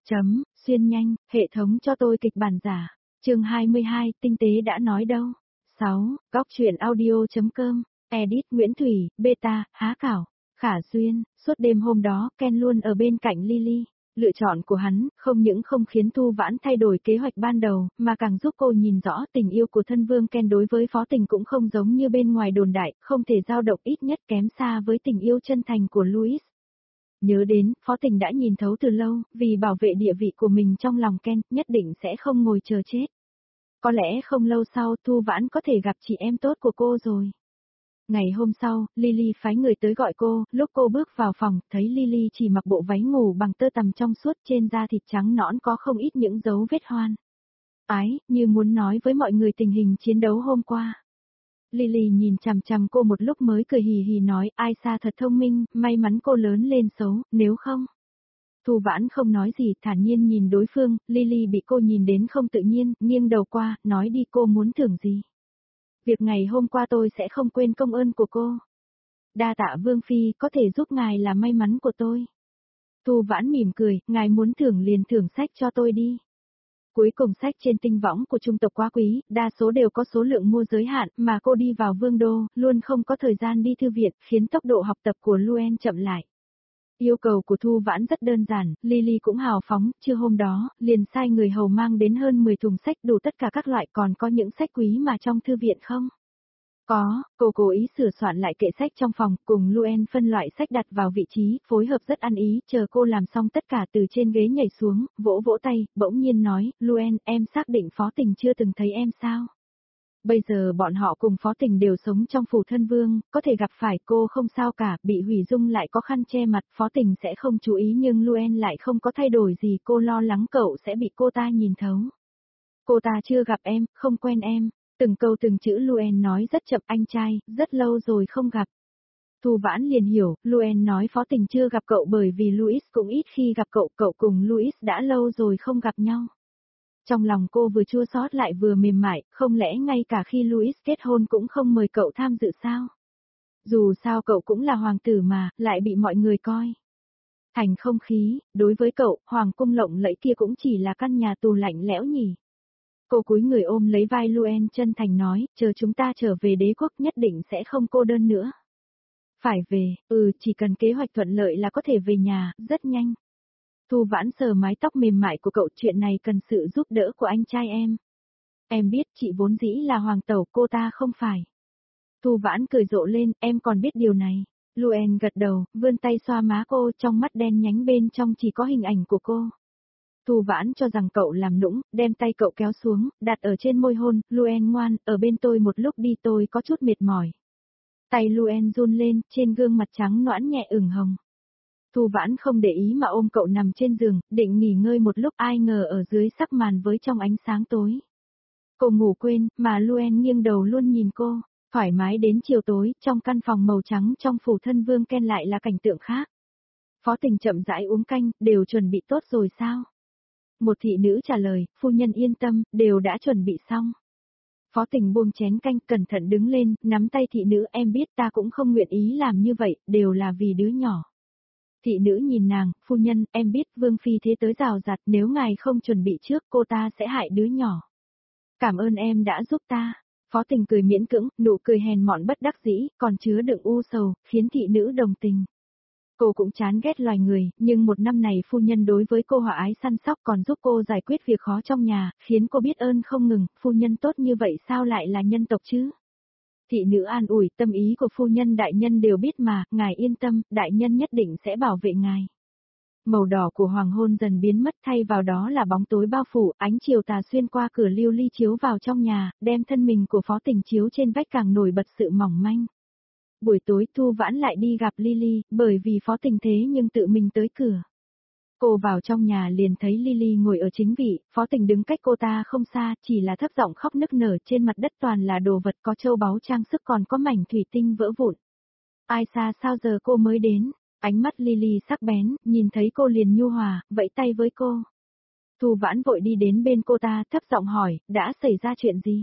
Xuyên nhanh, hệ thống cho tôi kịch bản giả. Chương 22, tinh tế đã nói đâu. 6. Góc truyện audio.com. Edit Nguyễn Thủy, beta, há cảo. Khả Duyên, suốt đêm hôm đó, Ken luôn ở bên cạnh Lily. Lựa chọn của hắn, không những không khiến Thu Vãn thay đổi kế hoạch ban đầu, mà càng giúp cô nhìn rõ tình yêu của thân vương Ken đối với Phó Tình cũng không giống như bên ngoài đồn đại, không thể dao động, ít nhất kém xa với tình yêu chân thành của Louis. Nhớ đến, Phó Tình đã nhìn thấu từ lâu, vì bảo vệ địa vị của mình trong lòng Ken, nhất định sẽ không ngồi chờ chết. Có lẽ không lâu sau Thu Vãn có thể gặp chị em tốt của cô rồi. Ngày hôm sau, Lily phái người tới gọi cô, lúc cô bước vào phòng, thấy Lily chỉ mặc bộ váy ngủ bằng tơ tằm trong suốt, trên da thịt trắng nõn có không ít những dấu vết hoan. Ái, như muốn nói với mọi người tình hình chiến đấu hôm qua. Lily nhìn chằm chằm cô một lúc mới cười hì hì nói, ai xa thật thông minh, may mắn cô lớn lên xấu, nếu không. Thu Vãn không nói gì, thản nhiên nhìn đối phương, Lily bị cô nhìn đến không tự nhiên, nghiêng đầu qua, nói đi, cô muốn thưởng gì. Việc ngày hôm qua tôi sẽ không quên công ơn của cô. Đa tạ Vương Phi, có thể giúp ngài là may mắn của tôi. Thu Vãn mỉm cười, ngài muốn thưởng liền thưởng sách cho tôi đi. Cuối cùng sách trên tinh võng của trung tộc quá quý, đa số đều có số lượng mua giới hạn, mà cô đi vào Vương Đô, luôn không có thời gian đi thư viện, khiến tốc độ học tập của Luen chậm lại. Yêu cầu của Thu Vãn rất đơn giản, Lily cũng hào phóng, trưa hôm đó, liền sai người hầu mang đến hơn 10 thùng sách đủ tất cả các loại, còn có những sách quý mà trong thư viện không? Có, cô cố ý sửa soạn lại kệ sách trong phòng, cùng Luen phân loại sách đặt vào vị trí, phối hợp rất ăn ý, chờ cô làm xong tất cả từ trên ghế nhảy xuống, vỗ vỗ tay, bỗng nhiên nói, Luen, em xác định Phó Tình chưa từng thấy em sao? Bây giờ bọn họ cùng Phó Tình đều sống trong phủ thân vương, có thể gặp phải cô không sao cả, bị hủy dung lại có khăn che mặt, Phó Tình sẽ không chú ý nhưng Luen lại không có thay đổi gì, cô lo lắng cậu sẽ bị cô ta nhìn thấu. Cô ta chưa gặp em, không quen em, từng câu từng chữ Luen nói rất chậm, anh trai, rất lâu rồi không gặp. Thu Vãn liền hiểu, Luen nói Phó Tình chưa gặp cậu bởi vì Louis cũng ít khi gặp cậu, cậu cùng Louis đã lâu rồi không gặp nhau. Trong lòng cô vừa chua xót lại vừa mềm mại, không lẽ ngay cả khi Louis kết hôn cũng không mời cậu tham dự sao? Dù sao cậu cũng là hoàng tử mà, lại bị mọi người coi thành không khí, đối với cậu, hoàng cung lộng lẫy kia cũng chỉ là căn nhà tù lạnh lẽo nhỉ. Cô cúi người ôm lấy vai Luen chân thành nói, chờ chúng ta trở về đế quốc nhất định sẽ không cô đơn nữa. Phải về, chỉ cần kế hoạch thuận lợi là có thể về nhà, rất nhanh. Thu Vãn sờ mái tóc mềm mại của cậu, chuyện này cần sự giúp đỡ của anh trai em. Em biết chị vốn dĩ là hoàng tẩu, cô ta không phải. Thu Vãn cười rộ lên, em còn biết điều này. Luen gật đầu, vươn tay xoa má cô, trong mắt đen nhánh bên trong chỉ có hình ảnh của cô. Thu Vãn cho rằng cậu làm nũng, đem tay cậu kéo xuống, đặt ở trên môi hôn, Luen ngoan, ở bên tôi một lúc đi, tôi có chút mệt mỏi. Tay Luen run lên, trên gương mặt trắng nõn nhẹ ửng hồng. Thu Vãn không để ý mà ôm cậu nằm trên giường, định nghỉ ngơi một lúc, ai ngờ ở dưới sắc màn với trong ánh sáng tối. Cô ngủ quên, mà Luen nghiêng đầu luôn nhìn cô, thoải mái đến chiều tối, trong căn phòng màu trắng trong phủ thân vương Ken lại là cảnh tượng khác. Phó Tình chậm rãi uống canh, đều chuẩn bị tốt rồi sao? Một thị nữ trả lời, phu nhân yên tâm, đều đã chuẩn bị xong. Phó Tình buông chén canh, cẩn thận đứng lên, nắm tay thị nữ, em biết ta cũng không nguyện ý làm như vậy, đều là vì đứa nhỏ. Thị nữ nhìn nàng, phu nhân, em biết Vương Phi thế tới rào rạt, nếu ngài không chuẩn bị trước cô ta sẽ hại đứa nhỏ. Cảm ơn em đã giúp ta. Phó Tình cười miễn cưỡng, nụ cười hèn mọn bất đắc dĩ, còn chứa đựng u sầu, khiến thị nữ đồng tình. Cô cũng chán ghét loài người, nhưng một năm này phu nhân đối với cô hòa ái săn sóc còn giúp cô giải quyết việc khó trong nhà, khiến cô biết ơn không ngừng, phu nhân tốt như vậy sao lại là nhân tộc chứ? Thị nữ an ủi, tâm ý của phu nhân đại nhân đều biết mà, ngài yên tâm, đại nhân nhất định sẽ bảo vệ ngài. Màu đỏ của hoàng hôn dần biến mất, thay vào đó là bóng tối bao phủ, ánh chiều tà xuyên qua cửa lưu ly chiếu vào trong nhà, đem thân mình của Phó Tình chiếu trên vách càng nổi bật sự mỏng manh. Buổi tối Thu Vãn lại đi gặp Lily, bởi vì Phó Tình thế nhưng tự mình tới cửa. Cô vào trong nhà liền thấy Lily ngồi ở chính vị, Phó Tình đứng cách cô ta không xa, chỉ là thấp giọng khóc nức nở, trên mặt đất toàn là đồ vật, có châu báu trang sức, còn có mảnh thủy tinh vỡ vụn. Ai xa sao giờ cô mới đến? Ánh mắt Lily sắc bén, nhìn thấy cô liền nhu hòa, vẫy tay với cô. Thu Vãn vội đi đến bên cô ta, thấp giọng hỏi, đã xảy ra chuyện gì?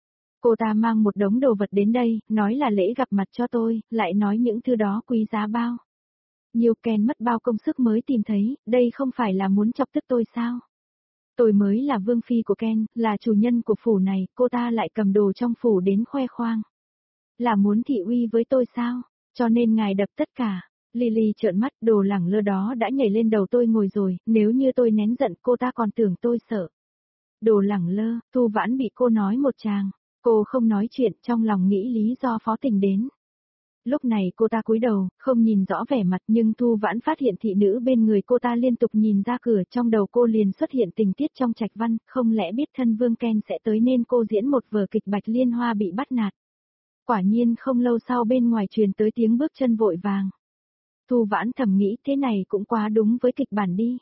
Cô ta mang một đống đồ vật đến đây, nói là lễ gặp mặt cho tôi, lại nói những thứ đó quý giá bao. Nhiều Ken mất bao công sức mới tìm thấy, đây không phải là muốn chọc tức tôi sao? Tôi mới là vương phi của Ken, là chủ nhân của phủ này, cô ta lại cầm đồ trong phủ đến khoe khoang. Là muốn thị uy với tôi sao? Cho nên ngài đập tất cả. Lily trợn mắt, đồ lẳng lơ đó đã nhảy lên đầu tôi ngồi rồi, nếu như tôi nén giận cô ta còn tưởng tôi sợ. Đồ lẳng lơ, Thu Vãn bị cô nói một tràng. Cô không nói chuyện, trong lòng nghĩ lý do Phó Tình đến. Lúc này cô ta cúi đầu, không nhìn rõ vẻ mặt, nhưng Thu Vãn phát hiện thị nữ bên người cô ta liên tục nhìn ra cửa, trong đầu cô liền xuất hiện tình tiết trong trạch văn, không lẽ biết thân vương Ken sẽ tới nên cô diễn một vở kịch Bạch Liên Hoa bị bắt nạt. Quả nhiên không lâu sau bên ngoài truyền tới tiếng bước chân vội vàng. Thu Vãn thầm nghĩ thế này cũng quá đúng với kịch bản đi.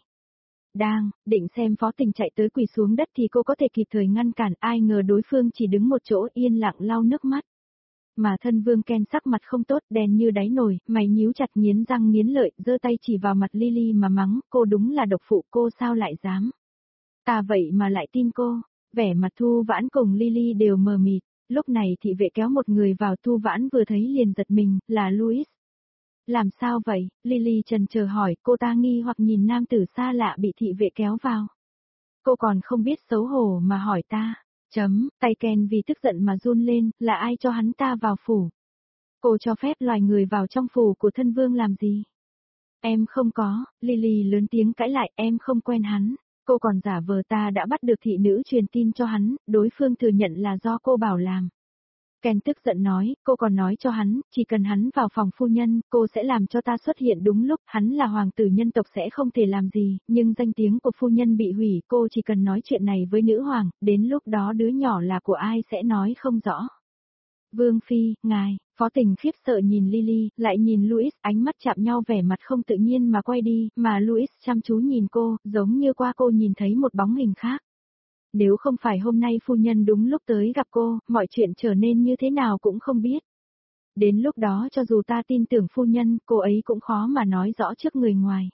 Định xem Phó Tình chạy tới quỳ xuống đất thì cô có thể kịp thời ngăn cản, ai ngờ đối phương chỉ đứng một chỗ yên lặng lau nước mắt. Mà thân vương Ken sắc mặt không tốt, đen như đáy nồi, mày nhíu chặt nghiến răng nghiến lợi, giơ tay chỉ vào mặt Lily mà mắng, cô đúng là độc phụ, cô sao lại dám. Ta vậy mà lại tin cô. Vẻ mặt Thu Vãn cùng Lily đều mờ mịt. Lúc này thị vệ kéo một người vào, Thu Vãn vừa thấy liền giật mình, là Louis. Làm sao vậy? Lily chần chờ hỏi, cô ta nghi hoặc nhìn nam tử xa lạ bị thị vệ kéo vào. Cô còn không biết xấu hổ mà hỏi ta. Tay Ken vì tức giận mà run lên, là ai cho hắn ta vào phủ? Cô cho phép loài người vào trong phủ của thân vương làm gì? Em không có, Lily lớn tiếng cãi lại, em không quen hắn. Cô còn giả vờ ta đã bắt được thị nữ truyền tin cho hắn, đối phương thừa nhận là do cô bảo làm. Ken tức giận nói, cô còn nói cho hắn, chỉ cần hắn vào phòng phu nhân, cô sẽ làm cho ta xuất hiện đúng lúc, hắn là hoàng tử nhân tộc sẽ không thể làm gì, nhưng danh tiếng của phu nhân bị hủy, cô chỉ cần nói chuyện này với nữ hoàng, đến lúc đó đứa nhỏ là của ai sẽ nói không rõ. Vương Phi, ngài, Phó Tình khiếp sợ nhìn Lily, lại nhìn Louis, ánh mắt chạm nhau vẻ mặt không tự nhiên mà quay đi, mà Louis chăm chú nhìn cô, giống như qua cô nhìn thấy một bóng hình khác. Nếu không phải hôm nay phu nhân đúng lúc tới gặp cô, mọi chuyện trở nên như thế nào cũng không biết. Đến lúc đó cho dù ta tin tưởng phu nhân, cô ấy cũng khó mà nói rõ trước người ngoài.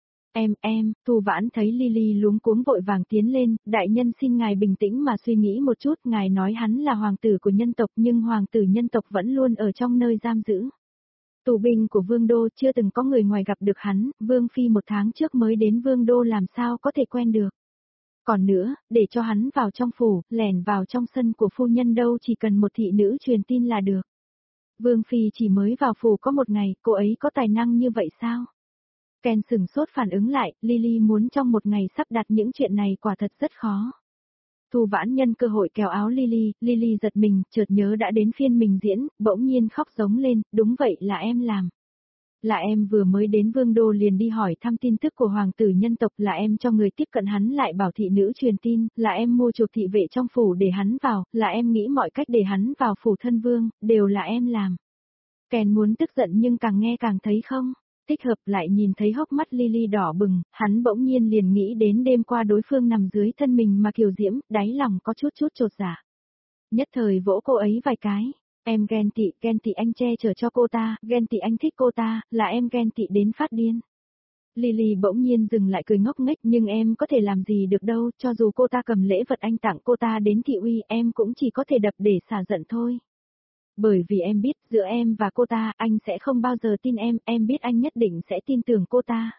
Thu Vãn thấy Lily luống cuống vội vàng tiến lên, đại nhân xin ngài bình tĩnh mà suy nghĩ một chút, ngài nói hắn là hoàng tử của nhân tộc nhưng hoàng tử nhân tộc vẫn luôn ở trong nơi giam giữ. Tù binh của Vương Đô chưa từng có người ngoài gặp được hắn, Vương Phi một tháng trước mới đến Vương Đô làm sao có thể quen được. Còn nữa, để cho hắn vào trong phủ, lẻn vào trong sân của phu nhân đâu chỉ cần một thị nữ truyền tin là được. Vương Phi chỉ mới vào phủ có một ngày, cô ấy có tài năng như vậy sao? Ken sừng sốt phản ứng lại, Lily muốn trong một ngày sắp đặt những chuyện này quả thật rất khó. Thu Vãn nhân cơ hội kéo áo Lily, Lily giật mình, chợt nhớ đã đến phiên mình diễn, bỗng nhiên khóc giống lên, đúng vậy là em làm. Là em vừa mới đến Vương Đô liền đi hỏi thăm tin tức của hoàng tử nhân tộc, là em cho người tiếp cận hắn lại bảo thị nữ truyền tin, là em mua chuộc thị vệ trong phủ để hắn vào, là em nghĩ mọi cách để hắn vào phủ thân vương, đều là em làm. Ken muốn tức giận nhưng càng nghe càng thấy không. Thích hợp lại nhìn thấy hốc mắt Lily đỏ bừng, hắn bỗng nhiên liền nghĩ đến đêm qua đối phương nằm dưới thân mình mà kiều diễm, đáy lòng có chút chột dạ. Nhất thời vỗ cô ấy vài cái. Em ghen tị anh che chở cho cô ta, ghen tị anh thích cô ta, là em ghen tị đến phát điên. Lily bỗng nhiên dừng lại cười ngốc nghếch, nhưng em có thể làm gì được đâu, cho dù cô ta cầm lễ vật anh tặng cô ta đến thị uy, em cũng chỉ có thể đập để xả giận thôi. Bởi vì em biết, giữa em và cô ta, anh sẽ không bao giờ tin em biết anh nhất định sẽ tin tưởng cô ta.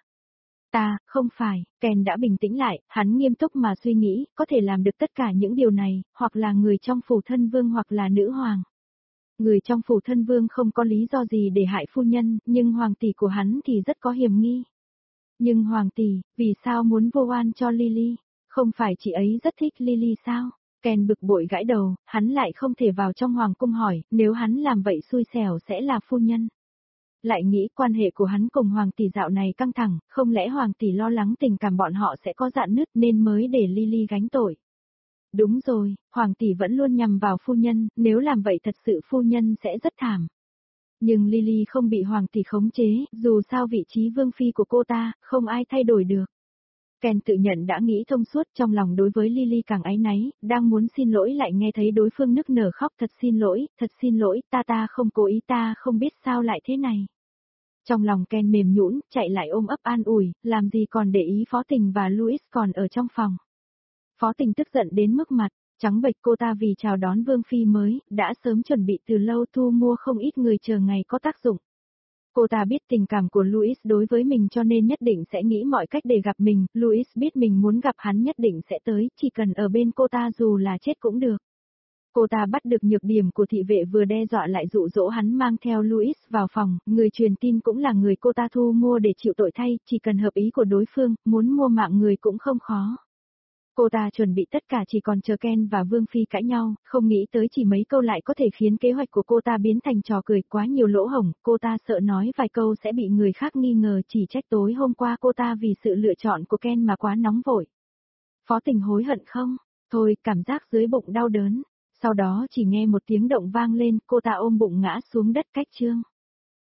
Không phải, Ken đã bình tĩnh lại, hắn nghiêm túc mà suy nghĩ, có thể làm được tất cả những điều này, hoặc là người trong phủ thân vương hoặc là nữ hoàng. Người trong phủ thân vương không có lý do gì để hại phu nhân, nhưng hoàng tỷ của hắn thì rất có hiểm nghi. Nhưng hoàng tỷ, vì sao muốn vô oan cho Lily? Không phải chị ấy rất thích Lily sao? Ken bực bội gãi đầu, hắn lại không thể vào trong hoàng cung hỏi, nếu hắn làm vậy xui xẻo sẽ là phu nhân. Lại nghĩ quan hệ của hắn cùng hoàng tỷ dạo này căng thẳng, không lẽ hoàng tỷ lo lắng tình cảm bọn họ sẽ có rạn nứt nên mới để Lily gánh tội. Đúng rồi, hoàng tỷ vẫn luôn nhằm vào phu nhân, nếu làm vậy thật sự phu nhân sẽ rất thảm. Nhưng Lily không bị hoàng tỷ khống chế, dù sao vị trí vương phi của cô ta, không ai thay đổi được. Ken tự nhận đã nghĩ thông suốt, trong lòng đối với Lily càng áy náy, đang muốn xin lỗi lại nghe thấy đối phương nức nở khóc, thật xin lỗi, ta không cố ý, ta không biết sao lại thế này. Trong lòng Ken mềm nhũn, chạy lại ôm ấp an ủi, làm gì còn để ý Phó Tình và Louis còn ở trong phòng. Phó Tình tức giận đến mức mặt trắng bệch, cô ta vì chào đón vương phi mới, đã sớm chuẩn bị từ lâu, thu mua không ít người chờ ngày có tác dụng. Cô ta biết tình cảm của Louis đối với mình cho nên nhất định sẽ nghĩ mọi cách để gặp mình, Louis biết mình muốn gặp hắn nhất định sẽ tới, chỉ cần ở bên cô ta dù là chết cũng được. Cô ta bắt được nhược điểm của thị vệ vừa đe dọa lại dụ dỗ hắn mang theo Louis vào phòng, người truyền tin cũng là người cô ta thu mua để chịu tội thay, chỉ cần hợp ý của đối phương, muốn mua mạng người cũng không khó. Cô ta chuẩn bị tất cả chỉ còn chờ Ken và Vương Phi cãi nhau, không nghĩ tới chỉ mấy câu lại có thể khiến kế hoạch của cô ta biến thành trò cười quá nhiều lỗ hổng, cô ta sợ nói vài câu sẽ bị người khác nghi ngờ chỉ trách tối hôm qua cô ta vì sự lựa chọn của Ken mà quá nóng vội. Phó Tình hối hận không? Thôi, cảm giác dưới bụng đau đớn. Sau đó chỉ nghe một tiếng động vang lên, cô ta ôm bụng ngã xuống đất cách chương.